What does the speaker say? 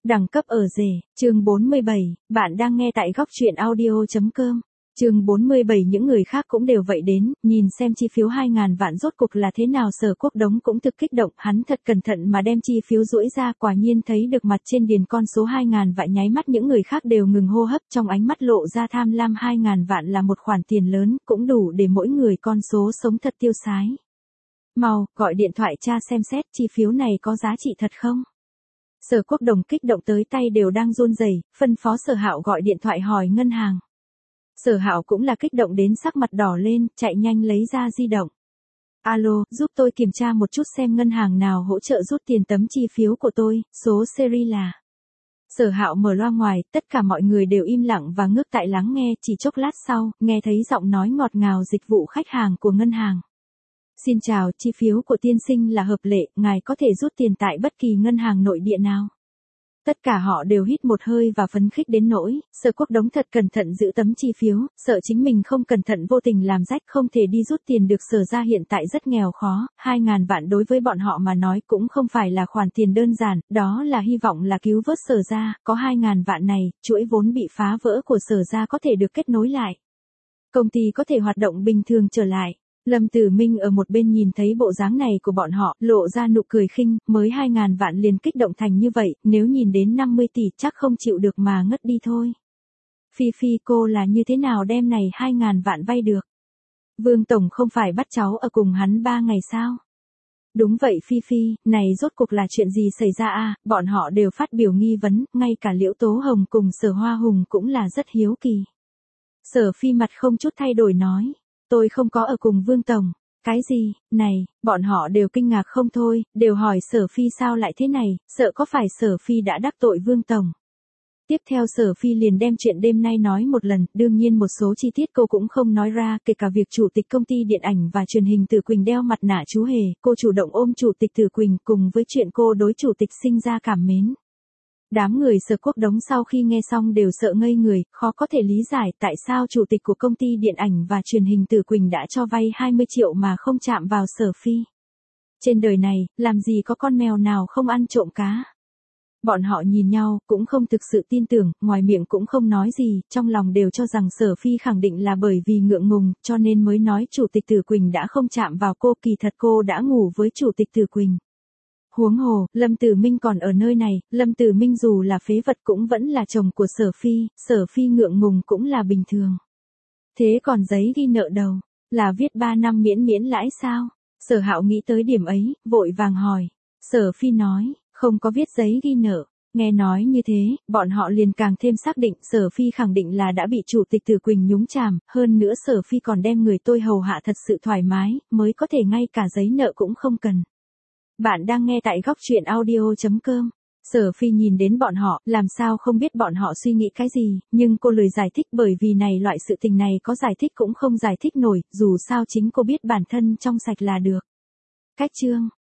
Đẳng cấp ở rể, chương 47, bạn đang nghe tại góc truyện audio.com. Chương 47 những người khác cũng đều vậy đến, nhìn xem chi phiếu 2.000 vạn rốt cục là thế nào. Sở Quốc Đống cũng thực kích động, hắn thật cẩn thận mà đem chi phiếu duỗi ra, quả nhiên thấy được mặt trên điền con số 2.000 vạn, nháy mắt những người khác đều ngừng hô hấp, trong ánh mắt lộ ra tham lam. 2.000 vạn là một khoản tiền lớn, cũng đủ để mỗi người con số sống thật tiêu sái. Mau, gọi điện thoại tra xem xét chi phiếu này có giá trị thật không? Sở Quốc Đồng kích động tới tay đều đang run rẩy, phân phó Sở Hạo gọi điện thoại hỏi ngân hàng. Sở Hạo cũng là kích động đến sắc mặt đỏ lên, chạy nhanh lấy ra di động. Alo, giúp tôi kiểm tra một chút xem ngân hàng nào hỗ trợ rút tiền tấm chi phiếu của tôi, số series là. Sở Hạo mở loa ngoài, tất cả mọi người đều im lặng và ngước tại lắng nghe, chỉ chốc lát sau, nghe thấy giọng nói ngọt ngào dịch vụ khách hàng của ngân hàng. Xin chào, chi phiếu của tiên sinh là hợp lệ, ngài có thể rút tiền tại bất kỳ ngân hàng nội địa nào. Tất cả họ đều hít một hơi và phấn khích đến nỗi, Sở Quốc Đống thật cẩn thận giữ tấm chi phiếu, sợ chính mình không cẩn thận vô tình làm rách không thể đi rút tiền được. Sở ra hiện tại rất nghèo khó, 2.000 vạn đối với bọn họ mà nói cũng không phải là khoản tiền đơn giản, đó là hy vọng là cứu vớt Sở ra, có 2.000 vạn này, chuỗi vốn bị phá vỡ của Sở ra có thể được kết nối lại. Công ty có thể hoạt động bình thường trở lại. Lâm Tử Minh ở một bên nhìn thấy bộ dáng này của bọn họ, lộ ra nụ cười khinh, mới 2.000 vạn liền kích động thành như vậy, nếu nhìn đến 50 tỷ chắc không chịu được mà ngất đi thôi. Phi Phi, cô là như thế nào đem này 2.000 vạn vay được? Vương Tổng không phải bắt cháu ở cùng hắn 3 ngày sao? Đúng vậy Phi Phi, này rốt cuộc là chuyện gì xảy ra à? Bọn họ đều phát biểu nghi vấn, ngay cả Liễu Tố Hồng cùng Sở Hoa Hùng cũng là rất hiếu kỳ. Sở Phi mặt không chút thay đổi nói. Tôi không có ở cùng Vương Tổng. Cái gì, này, bọn họ đều kinh ngạc không thôi, đều hỏi Sở Phi sao lại thế này, sợ có phải Sở Phi đã đắc tội Vương Tổng. Tiếp theo Sở Phi liền đem chuyện đêm nay nói một lần, đương nhiên một số chi tiết cô cũng không nói ra, kể cả việc chủ tịch công ty điện ảnh và truyền hình Tử Quỳnh đeo mặt nạ chú hề, cô chủ động ôm chủ tịch Tử Quỳnh cùng với chuyện cô đối chủ tịch sinh ra cảm mến. Đám người Sở Quốc Đống sau khi nghe xong đều sợ ngây người, khó có thể lý giải tại sao chủ tịch của công ty điện ảnh và truyền hình Tử Quỳnh đã cho vay 20 triệu mà không chạm vào Sở Phi. Trên đời này, làm gì có con mèo nào không ăn trộm cá. Bọn họ nhìn nhau, cũng không thực sự tin tưởng, ngoài miệng cũng không nói gì, trong lòng đều cho rằng Sở Phi khẳng định là bởi vì ngượng ngùng, cho nên mới nói chủ tịch Tử Quỳnh đã không chạm vào cô, kỳ thật cô đã ngủ với chủ tịch Tử Quỳnh. Huống hồ, Lâm Tử Minh còn ở nơi này, Lâm Tử Minh dù là phế vật cũng vẫn là chồng của Sở Phi ngượng ngùng cũng là bình thường. Thế còn giấy ghi nợ đầu, là viết 3 năm miễn lãi sao? Sở Hạo nghĩ tới điểm ấy, vội vàng hỏi. Sở Phi nói, không có viết giấy ghi nợ. Nghe nói như thế, bọn họ liền càng thêm xác định Sở Phi khẳng định là đã bị chủ tịch Tử Quỳnh nhúng chàm, hơn nữa Sở Phi còn đem người tôi hầu hạ thật sự thoải mái, mới có thể ngay cả giấy nợ cũng không cần. Bạn đang nghe tại góc truyện audio.com. Sở Phi nhìn đến bọn họ, làm sao không biết bọn họ suy nghĩ cái gì, nhưng cô lười giải thích bởi vì này loại sự tình này có giải thích cũng không giải thích nổi, dù sao chính cô biết bản thân trong sạch là được. Cách chương